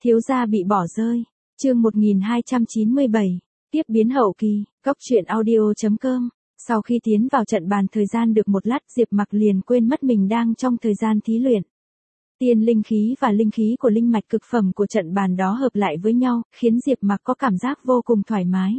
Thiếu gia bị bỏ rơi. Chương 1297. Tiếp biến hậu kỳ. Góc truyện audio.com. Sau khi tiến vào trận bàn thời gian được một lát, Diệp Mặc liền quên mất mình đang trong thời gian thí luyện. Tiên linh khí và linh khí của linh mạch cực phẩm của trận bàn đó hợp lại với nhau, khiến Diệp Mặc có cảm giác vô cùng thoải mái.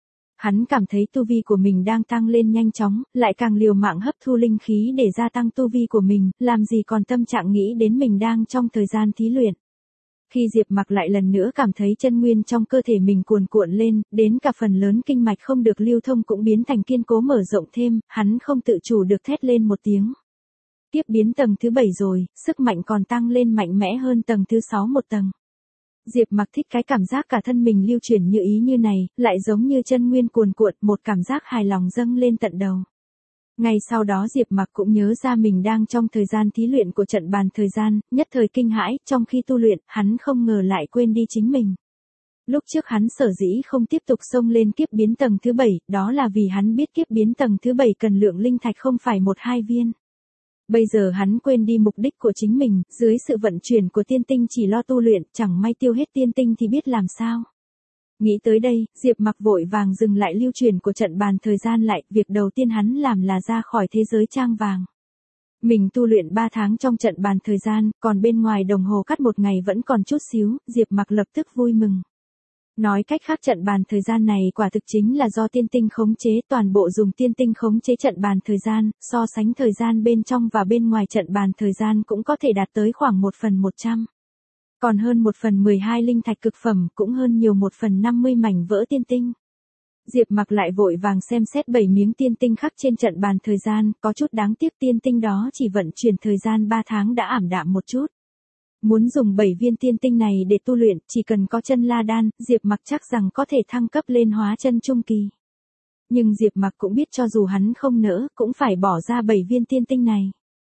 Hắn cảm thấy tu vi của mình đang tăng lên nhanh chóng, lại càng liều mạng hấp thu linh khí để gia tăng tu vi của mình, làm gì còn tâm trạng nghĩ đến mình đang trong thời gian thí luyện. Khi Diệp Mặc lại lần nữa cảm thấy chân nguyên trong cơ thể mình cuồn cuộn lên, đến cả phần lớn kinh mạch không được lưu thông cũng biến thành kiên cố mở rộng thêm, hắn không tự chủ được thét lên một tiếng. Tiếp biến tầng thứ 7 rồi, sức mạnh còn tăng lên mạnh mẽ hơn tầng thứ 6 một tầng. Diệp Mặc thích cái cảm giác cả thân mình lưu chuyển như ý như này, lại giống như chân nguyên cuồn cuộn, một cảm giác hài lòng dâng lên tận đầu. Ngay sau đó Diệp Mặc cũng nhớ ra mình đang trong thời gian thí luyện của trận bàn thời gian, nhất thời kinh hãi, trong khi tu luyện, hắn không ngờ lại quên đi chính mình. Lúc trước hắn sở dĩ không tiếp tục xông lên kiếp biến tầng thứ 7, đó là vì hắn biết kiếp biến tầng thứ 7 cần lượng linh thạch không phải 1-2 viên. Bây giờ hắn quên đi mục đích của chính mình, dưới sự vận chuyển của tiên tinh chỉ lo tu luyện, chẳng may tiêu hết tiên tinh thì biết làm sao. Nghĩ tới đây, Diệp Mặc vội vàng dừng lại lưu truyền của trận bàn thời gian lại, việc đầu tiên hắn làm là ra khỏi thế giới trang vàng. Mình tu luyện 3 tháng trong trận bàn thời gian, còn bên ngoài đồng hồ cắt một ngày vẫn còn chút xíu, Diệp Mặc lập tức vui mừng. Nói cách khác trận bàn thời gian này quả thực chính là do tiên tinh khống chế, toàn bộ dùng tiên tinh khống chế trận bàn thời gian, so sánh thời gian bên trong và bên ngoài trận bàn thời gian cũng có thể đạt tới khoảng 1/100. Còn hơn 1/12 linh thạch cực phẩm, cũng hơn nhiều 1/50 mảnh vỡ tiên tinh. Diệp Mặc lại vội vàng xem xét 7 miếng tiên tinh khắc trên trận bàn thời gian, có chút đáng tiếc tiên tinh đó chỉ vận chuyển thời gian 3 tháng đã ảm đạm một chút. Muốn dùng 7 viên tiên tinh này để tu luyện, chỉ cần có chân la đan, Diệp Mặc chắc rằng có thể thăng cấp lên hóa chân trung kỳ. Nhưng Diệp Mặc cũng biết cho dù hắn không nỡ, cũng phải bỏ ra 7 viên tiên tinh này.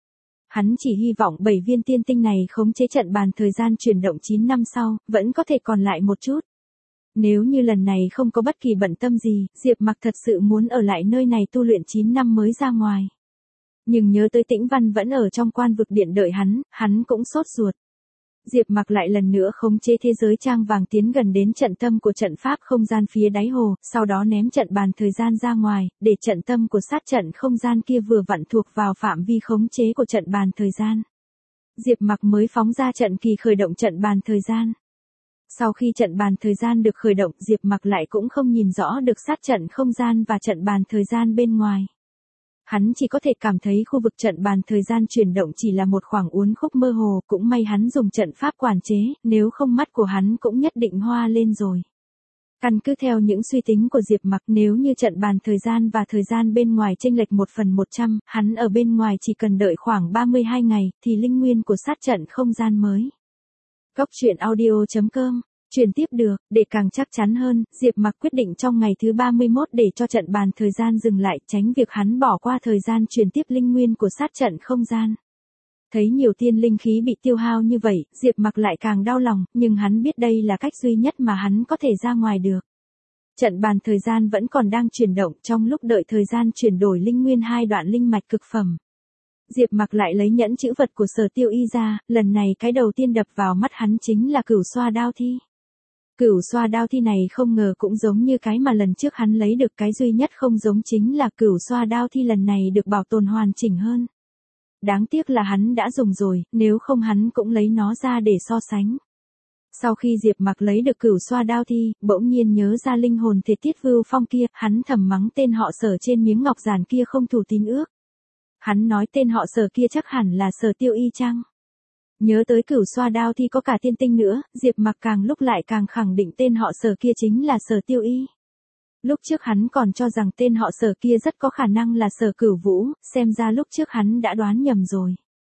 Hắn chỉ hy vọng 7 viên tiên tinh này khống chế trận bàn thời gian chuyển động 9 năm sau, vẫn có thể còn lại một chút. Nếu như lần này không có bất kỳ bận tâm gì, Diệp Mặc thật sự muốn ở lại nơi này tu luyện 9 năm mới ra ngoài. Nhưng nhớ tới Tĩnh Văn vẫn ở trong quan vực điện đợi hắn cũng sốt ruột. Diệp Mặc lại lần nữa khống chế thế giới trang vàng tiến gần đến trận tâm của trận pháp không gian phía đáy hồ, sau đó ném trận bàn thời gian ra ngoài, để trận tâm của sát trận không gian kia vừa vặn thuộc vào phạm vi khống chế của trận bàn thời gian. Diệp Mặc mới phóng ra trận kỳ khởi động trận bàn thời gian. Sau khi trận bàn thời gian được khởi động, Diệp Mặc lại cũng không nhìn rõ được sát trận không gian và trận bàn thời gian bên ngoài. Hắn chỉ có thể cảm thấy khu vực trận bàn thời gian chuyển động chỉ là một khoảng uốn khúc mơ hồ, cũng may hắn dùng trận pháp quản chế, nếu không mắt của hắn cũng nhất định hoa lên rồi. Căn cứ theo những suy tính của Diệp Mặc, nếu như trận bàn thời gian và thời gian bên ngoài chênh lệch 1/100, hắn ở bên ngoài chỉ cần đợi khoảng 32 ngày, thì linh nguyên của sát trận không gian mới. Góc truyện audio.com. Truyền tiếp được, để càng chắc chắn hơn, Diệp Mặc quyết định trong ngày thứ 31 để cho trận bàn thời gian dừng lại, tránh việc hắn bỏ qua thời gian truyền tiếp linh nguyên của sát trận không gian. Thấy nhiều tiên linh khí bị tiêu hao như vậy, Diệp Mặc lại càng đau lòng, nhưng hắn biết đây là cách duy nhất mà hắn có thể ra ngoài được. Trận bàn thời gian vẫn còn đang chuyển động, trong lúc đợi thời gian chuyển đổi linh nguyên 2 đoạn linh mạch cực phẩm. Diệp Mặc lại lấy nhẫn chữ vật của Sở Tiêu Y ra, lần này cái đầu tiên đập vào mắt hắn chính là cửu xoa đao thi. Cửu xoa đao thi này không ngờ cũng giống như cái mà lần trước hắn lấy được, cái duy nhất không giống chính là cửu xoa đao thi lần này được bảo tồn hoàn chỉnh hơn. Đáng tiếc là hắn đã dùng rồi, nếu không hắn cũng lấy nó ra để so sánh. Sau khi Diệp Mặc lấy được cửu xoa đao thi, bỗng nhiên nhớ ra linh hồn thể Tiết Vưu Phong kia, hắn thầm mắng tên họ Sở trên miếng ngọc giản kia không thủ tín ước. Hắn nói tên họ Sở kia chắc hẳn là Sở Tiêu Y chăng? Nhớ tới cửu xoa đao thì có cả tiên tinh nữa, Diệp Mặc càng lúc lại càng khẳng định tên họ Sở kia chính là Sở Tiêu Y. Lúc trước hắn còn cho rằng tên họ Sở kia rất có khả năng là Sở Cửu Vũ, xem ra lúc trước hắn đã đoán nhầm rồi.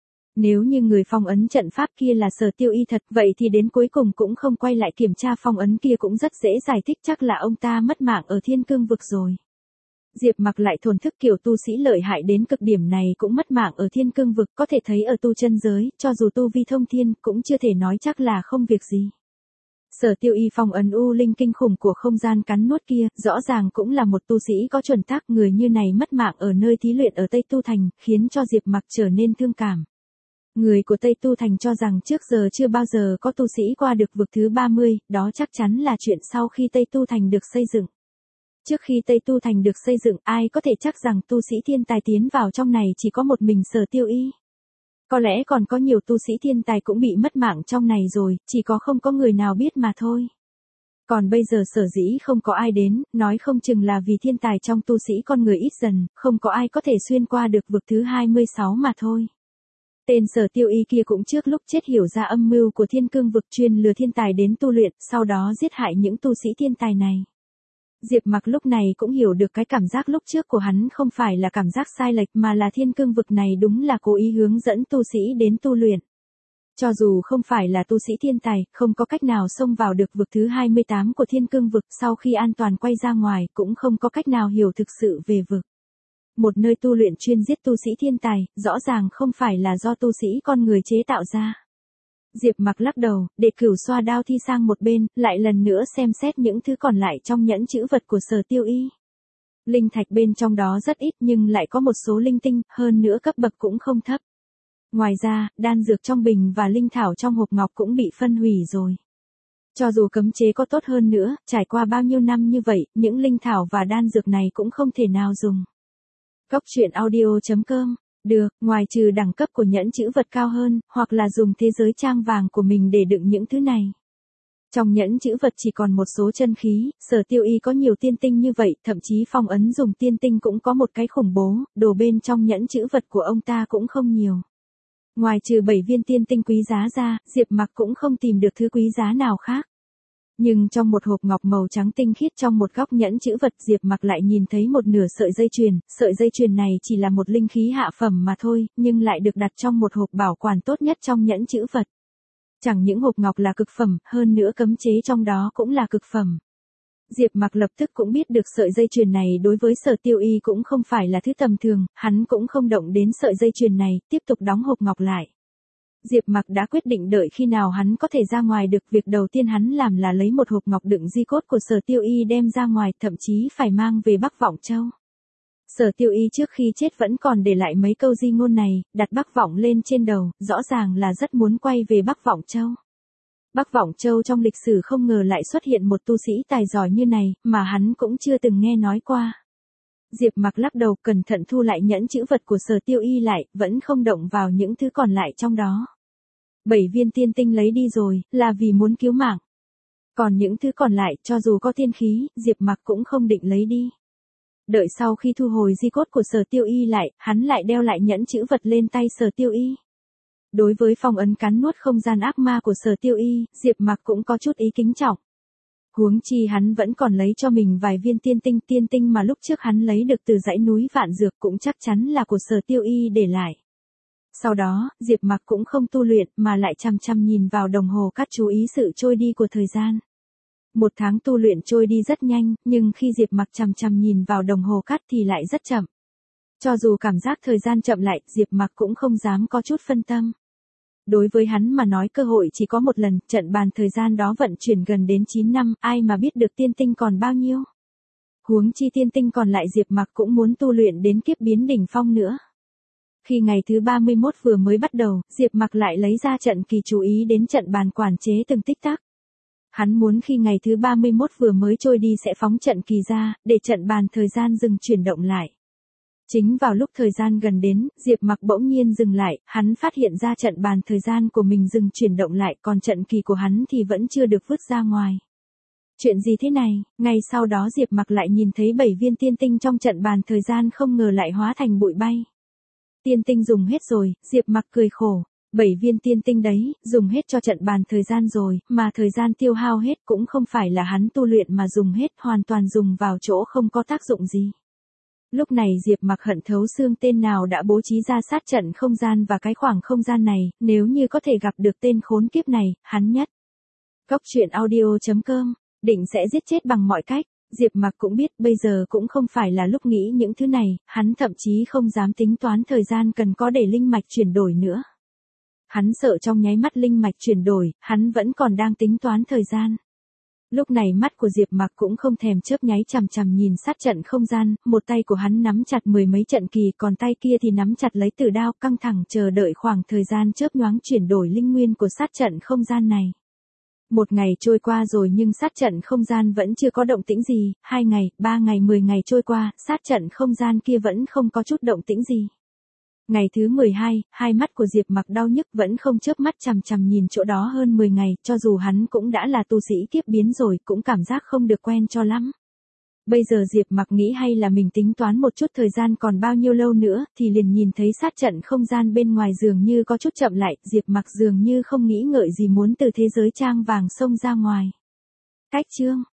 Nếu như người phong ấn trận pháp kia là Sở Tiêu Y thật, vậy thì đến cuối cùng cũng không quay lại kiểm tra phong ấn kia cũng rất dễ giải thích, chắc là ông ta mất mạng ở Thiên Cương vực rồi. Diệp Mặc lại thổn thức, kiểu tu sĩ lợi hại đến cực điểm này cũng mất mạng ở Thiên Cương vực, có thể thấy ở tu chân giới, cho dù tu vi thông thiên, cũng chưa thể nói chắc là không việc gì. Sở Tiêu Y phong ấn u linh kinh khủng của không gian cắn nuốt kia, rõ ràng cũng là một tu sĩ có chuẩn tắc, người như này mất mạng ở nơi thí luyện ở Tây Tu Thành, khiến cho Diệp Mặc trở nên thương cảm. Người của Tây Tu Thành cho rằng trước giờ chưa bao giờ có tu sĩ qua được vực thứ 30, đó chắc chắn là chuyện sau khi Tây Tu Thành được xây dựng. Trước khi Tây Tu Thành được xây dựng, ai có thể chắc rằng tu sĩ thiên tài tiến vào trong này chỉ có một mình Sở Tiêu Y. Có lẽ còn có nhiều tu sĩ thiên tài cũng bị mất mạng trong này rồi, chỉ có không có người nào biết mà thôi. Còn bây giờ sở dĩ không có ai đến, nói không chừng là vì thiên tài trong tu sĩ con người ít dần, không có ai có thể xuyên qua được vực thứ 26 mà thôi. Tên Sở Tiêu Y kia cũng trước lúc chết hiểu ra âm mưu của Thiên Cương vực, chuyên lừa thiên tài đến tu luyện, sau đó giết hại những tu sĩ thiên tài này. Diệp Mặc lúc này cũng hiểu được cái cảm giác lúc trước của hắn không phải là cảm giác sai lệch mà là Thiên Cương vực này đúng là cố ý hướng dẫn tu sĩ đến tu luyện. Cho dù không phải là tu sĩ thiên tài, không có cách nào xông vào được vực thứ 28 của Thiên Cương vực, sau khi an toàn quay ra ngoài cũng không có cách nào hiểu thực sự về vực. Một nơi tu luyện chuyên giết tu sĩ thiên tài, rõ ràng không phải là do tu sĩ con người chế tạo ra. Diệp Mặc lắc đầu, để Cửu xoa đao thi sang một bên, lại lần nữa xem xét những thứ còn lại trong nhẫn chữ vật của Sở Tiêu Y. Linh thạch bên trong đó rất ít nhưng lại có một số linh tinh, hơn nữa cấp bậc cũng không thấp. Ngoài ra, đan dược trong bình và linh thảo trong hộp ngọc cũng bị phân hủy rồi. Cho dù cấm chế có tốt hơn nữa, trải qua bao nhiêu năm như vậy, những linh thảo và đan dược này cũng không thể nào dùng. Cốc truyện audio.com. Được, ngoài trừ đẳng cấp của nhẫn chữ vật cao hơn, hoặc là dùng thế giới trang vàng của mình để đựng những thứ này. Trong nhẫn chữ vật chỉ còn một số chân khí, Sở Tiêu Y có nhiều tiên tinh như vậy, thậm chí phong ấn dùng tiên tinh cũng có một cái khủng bố, đồ bên trong nhẫn chữ vật của ông ta cũng không nhiều. Ngoài trừ 7 viên tiên tinh quý giá ra, Diệp Mặc cũng không tìm được thứ quý giá nào khác. Nhưng trong một hộp ngọc màu trắng tinh khiết trong một góc nhẫn chữ vật, Diệp Mặc lại nhìn thấy một nửa sợi dây chuyền này chỉ là một linh khí hạ phẩm mà thôi, nhưng lại được đặt trong một hộp bảo quản tốt nhất trong nhẫn chữ vật. Chẳng những hộp ngọc là cực phẩm, hơn nữa cấm chế trong đó cũng là cực phẩm. Diệp Mặc lập tức cũng biết được sợi dây chuyền này đối với Sở Tiêu Y cũng không phải là thứ tầm thường, hắn cũng không động đến sợi dây chuyền này, tiếp tục đóng hộp ngọc lại. Diệp Mặc đã quyết định đợi khi nào hắn có thể ra ngoài được, việc đầu tiên hắn làm là lấy một hộp ngọc đựng di cốt của Sở Tiêu Y đem ra ngoài, thậm chí phải mang về Bắc Vọng Châu. Sở Tiêu Y trước khi chết vẫn còn để lại mấy câu di ngôn này, đặt Bắc Vọng lên trên đầu, rõ ràng là rất muốn quay về Bắc Vọng Châu. Bắc Vọng Châu trong lịch sử không ngờ lại xuất hiện một tu sĩ tài giỏi như này, mà hắn cũng chưa từng nghe nói qua. Diệp Mặc lắc đầu, cẩn thận thu lại nhẫn chữ vật của Sở Tiêu Y lại, vẫn không động vào những thứ còn lại trong đó. 7 viên tiên tinh lấy đi rồi, là vì muốn cứu mạng. Còn những thứ còn lại, cho dù có tiên khí, Diệp Mặc cũng không định lấy đi. Đợi sau khi thu hồi di cốt của Sở Tiêu Y lại, hắn lại đeo lại nhẫn chữ vật lên tay Sở Tiêu Y. Đối với phong ấn cắn nuốt không gian ác ma của Sở Tiêu Y, Diệp Mặc cũng có chút ý kính trọng. Huống chi hắn vẫn còn lấy cho mình vài viên tiên tinh mà lúc trước hắn lấy được từ dãy núi Vạn Dược cũng chắc chắn là của Sở Tiêu Y để lại. Sau đó, Diệp Mặc cũng không tu luyện mà lại chăm chăm nhìn vào đồng hồ cát chú ý sự trôi đi của thời gian. Một tháng tu luyện trôi đi rất nhanh, nhưng khi Diệp Mặc chăm chăm nhìn vào đồng hồ cát thì lại rất chậm. Cho dù cảm giác thời gian chậm lại, Diệp Mặc cũng không dám có chút phân tâm. Đối với hắn mà nói cơ hội chỉ có một lần, trận bàn thời gian đó vận chuyển gần đến 9 năm, ai mà biết được tiên tinh còn bao nhiêu. Huống chi tiên tinh còn lại Diệp Mặc cũng muốn tu luyện đến kiếp biến đỉnh phong nữa. Khi ngày thứ 31 vừa mới bắt đầu, Diệp Mặc lại lấy ra trận kỳ chú ý đến trận bàn quản chế từng tích tắc. Hắn muốn khi ngày thứ 31 vừa mới trôi đi sẽ phóng trận kỳ ra, để trận bàn thời gian dừng chuyển động lại. Chính vào lúc thời gian gần đến, Diệp Mặc bỗng nhiên dừng lại, hắn phát hiện ra trận bàn thời gian của mình dừng chuyển động lại, còn trận kỳ của hắn thì vẫn chưa được vứt ra ngoài. Chuyện gì thế này? Ngay sau đó Diệp Mặc lại nhìn thấy 7 viên tiên tinh trong trận bàn thời gian không ngờ lại hóa thành bụi bay. Tiên tinh dùng hết rồi, Diệp Mặc cười khổ. 7 viên tiên tinh đấy, dùng hết cho trận bàn thời gian rồi, mà thời gian tiêu hao hết cũng không phải là hắn tu luyện mà dùng hết, hoàn toàn dùng vào chỗ không có tác dụng gì. Lúc này Diệp Mặc hận thấu xương, tên nào đã bố trí ra sát trận không gian và cái khoảng không gian này, nếu như có thể gặp được tên khốn kiếp này, hắn nhất. Cốc truyện audio.com, định sẽ giết chết bằng mọi cách. Diệp Mặc cũng biết bây giờ cũng không phải là lúc nghĩ những thứ này, hắn thậm chí không dám tính toán thời gian cần có để linh mạch chuyển đổi nữa. Hắn sợ trong nháy mắt linh mạch chuyển đổi, hắn vẫn còn đang tính toán thời gian. Lúc này mắt của Diệp Mặc cũng không thèm chớp nháy chằm chằm nhìn sát trận không gian, một tay của hắn nắm chặt mười mấy trận kỳ, còn tay kia thì nắm chặt lấy tử đao, căng thẳng chờ đợi khoảng thời gian chớp nhoáng chuyển đổi linh nguyên của sát trận không gian này. Một ngày trôi qua rồi nhưng sát trận không gian vẫn chưa có động tĩnh gì, 2 ngày, 3 ngày, 10 ngày trôi qua, sát trận không gian kia vẫn không có chút động tĩnh gì. Ngày thứ 12, hai mắt của Diệp Mặc đau nhức vẫn không chớp mắt chằm chằm nhìn chỗ đó hơn 10 ngày, cho dù hắn cũng đã là tu sĩ kiếp biến rồi, cũng cảm giác không được quen cho lắm. Bây giờ Diệp Mặc nghĩ hay là mình tính toán một chút thời gian còn bao nhiêu lâu nữa, thì liền nhìn thấy sát trận không gian bên ngoài dường như có chút chậm lại, Diệp Mặc dường như không nghĩ ngợi gì muốn từ thế giới trang vàng xông ra ngoài. Cách chương